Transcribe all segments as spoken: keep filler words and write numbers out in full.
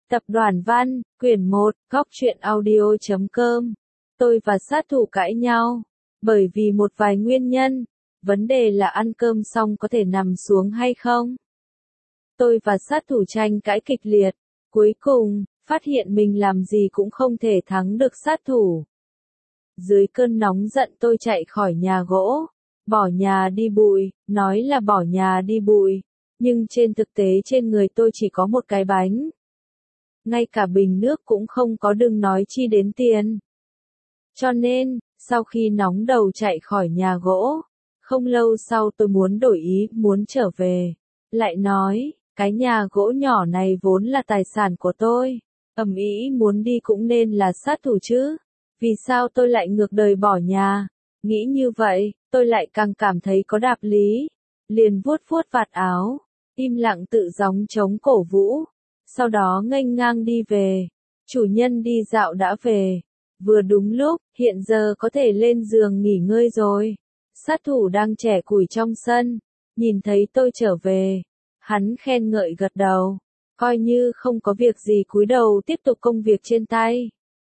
Tập đoàn Văn, quyển một, góc truyện audio chấm com. Tôi và sát thủ cãi nhau. Bởi vì một vài nguyên nhân. Vấn đề là ăn cơm xong có thể nằm xuống hay không? Tôi và sát thủ tranh cãi kịch liệt. Cuối cùng, phát hiện mình làm gì cũng không thể thắng được sát thủ. Dưới cơn nóng giận tôi chạy khỏi nhà gỗ. Bỏ nhà đi bụi, nói là bỏ nhà đi bụi. Nhưng trên thực tế trên người tôi chỉ có một cái bánh. Ngay cả bình nước cũng không có, đừng nói chi đến tiền. Cho nên, sau khi nóng đầu chạy khỏi nhà gỗ, không lâu sau tôi muốn đổi ý, muốn trở về. Lại nói, cái nhà gỗ nhỏ này vốn là tài sản của tôi. Ầm ĩ muốn đi cũng nên là sát thủ chứ. Vì sao tôi lại ngược đời bỏ nhà? Nghĩ như vậy, tôi lại càng cảm thấy có đạo lý. Liền vuốt vuốt vạt áo, im lặng tự gióng trống cổ vũ. Sau đó nghênh ngang đi về. Chủ nhân đi dạo đã về. Vừa đúng lúc, hiện giờ có thể lên giường nghỉ ngơi rồi. Sát thủ đang chẻ củi trong sân. Nhìn thấy tôi trở về. Hắn khen ngợi gật đầu. Coi như không có việc gì cúi đầu tiếp tục công việc trên tay.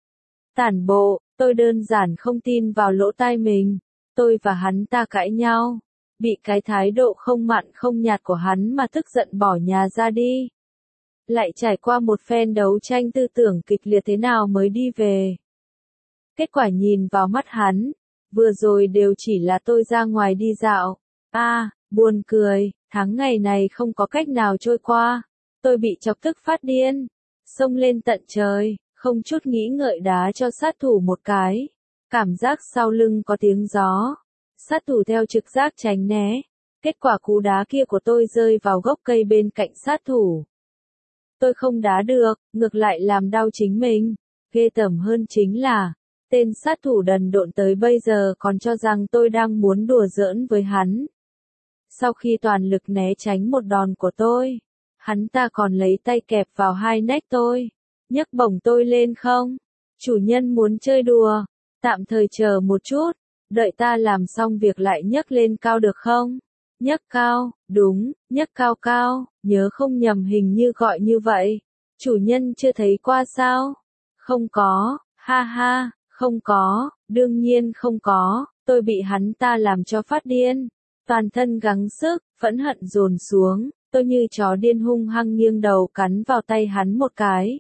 Tản bộ, tôi đơn giản không tin vào lỗ tai mình. Tôi và hắn ta cãi nhau. Bị cái thái độ không mặn không nhạt của hắn mà tức giận bỏ nhà ra đi. Lại trải qua một phen đấu tranh tư tưởng kịch liệt thế nào mới đi về. Kết quả nhìn vào mắt hắn, vừa rồi đều chỉ là tôi ra ngoài đi dạo. A, à, buồn cười, tháng ngày này không có cách nào trôi qua. Tôi bị chọc tức phát điên, xông lên tận trời, không chút nghĩ ngợi đá cho sát thủ một cái. Cảm giác sau lưng có tiếng gió. Sát thủ theo trực giác tránh né. Kết quả cú đá kia của tôi rơi vào gốc cây bên cạnh sát thủ. Tôi không đá được, ngược lại làm đau chính mình. Ghê tởm hơn chính là, tên sát thủ đần độn tới bây giờ còn cho rằng tôi đang muốn đùa giỡn với hắn. Sau khi toàn lực né tránh một đòn của tôi, hắn ta còn lấy tay kẹp vào hai nách tôi, nhấc bổng tôi lên không. Chủ nhân muốn chơi đùa, tạm thời chờ một chút, đợi ta làm xong việc lại nhấc lên cao được không? Nhấc cao, đúng, nhấc cao cao, nhớ không nhầm hình như gọi như vậy. Chủ nhân chưa thấy qua sao? Không có, ha ha, không có, đương nhiên không có, tôi bị hắn ta làm cho phát điên. Toàn thân gắng sức, phẫn hận dồn xuống, tôi như chó điên hung hăng nghiêng đầu cắn vào tay hắn một cái.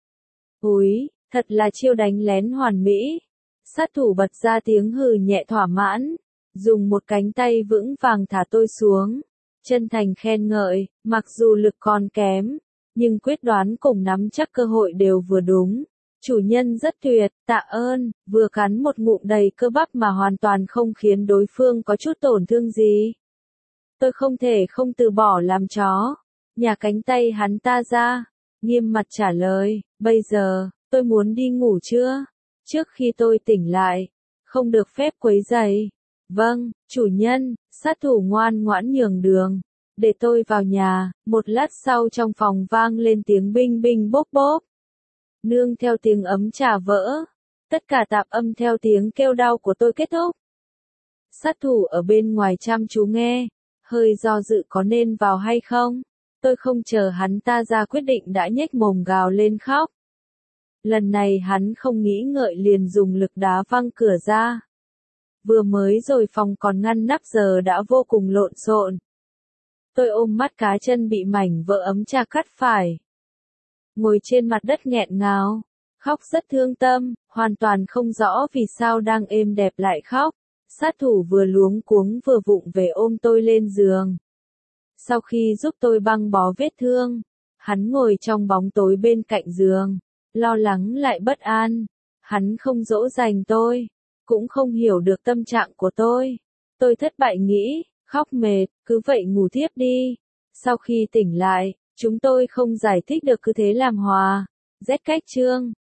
Úi, thật là chiêu đánh lén hoàn mỹ. Sát thủ bật ra tiếng hừ nhẹ thỏa mãn. Dùng một cánh tay vững vàng thả tôi xuống. Chân thành khen ngợi, mặc dù lực còn kém, nhưng quyết đoán cùng nắm chắc cơ hội đều vừa đúng. Chủ nhân rất tuyệt, tạ ơn, vừa cắn một ngụm đầy cơ bắp mà hoàn toàn không khiến đối phương có chút tổn thương gì. Tôi không thể không từ bỏ làm chó. Nhả cánh tay hắn ta ra, nghiêm mặt trả lời, bây giờ, tôi muốn đi ngủ chưa? Trước khi tôi tỉnh lại, không được phép quấy rầy. Vâng, chủ nhân, sát thủ ngoan ngoãn nhường đường. Để tôi vào nhà, một lát sau trong phòng vang lên tiếng binh binh bốp bốp. Nương theo tiếng ấm trà vỡ. Tất cả tạp âm theo tiếng kêu đau của tôi kết thúc. Sát thủ ở bên ngoài chăm chú nghe, hơi do dự có nên vào hay không. Tôi không chờ hắn ta ra quyết định đã nhếch mồm gào lên khóc. Lần này hắn không nghĩ ngợi liền dùng lực đá văng cửa ra. Vừa mới rồi phòng còn ngăn nắp giờ đã vô cùng lộn xộn. Tôi ôm mắt cá chân bị mảnh vỡ ấm trà cắt phải. Ngồi trên mặt đất nghẹn ngào, khóc rất thương tâm, hoàn toàn không rõ vì sao đang êm đẹp lại khóc. Sát thủ vừa luống cuống vừa vụng về ôm tôi lên giường. Sau khi giúp tôi băng bó vết thương, hắn ngồi trong bóng tối bên cạnh giường, lo lắng lại bất an. Hắn không dỗ dành tôi, cũng không hiểu được tâm trạng của tôi. Tôi thất bại nghĩ, khóc mệt, cứ vậy ngủ tiếp đi. Sau khi tỉnh lại, chúng tôi không giải thích được cứ thế làm hòa. Rét cách chương.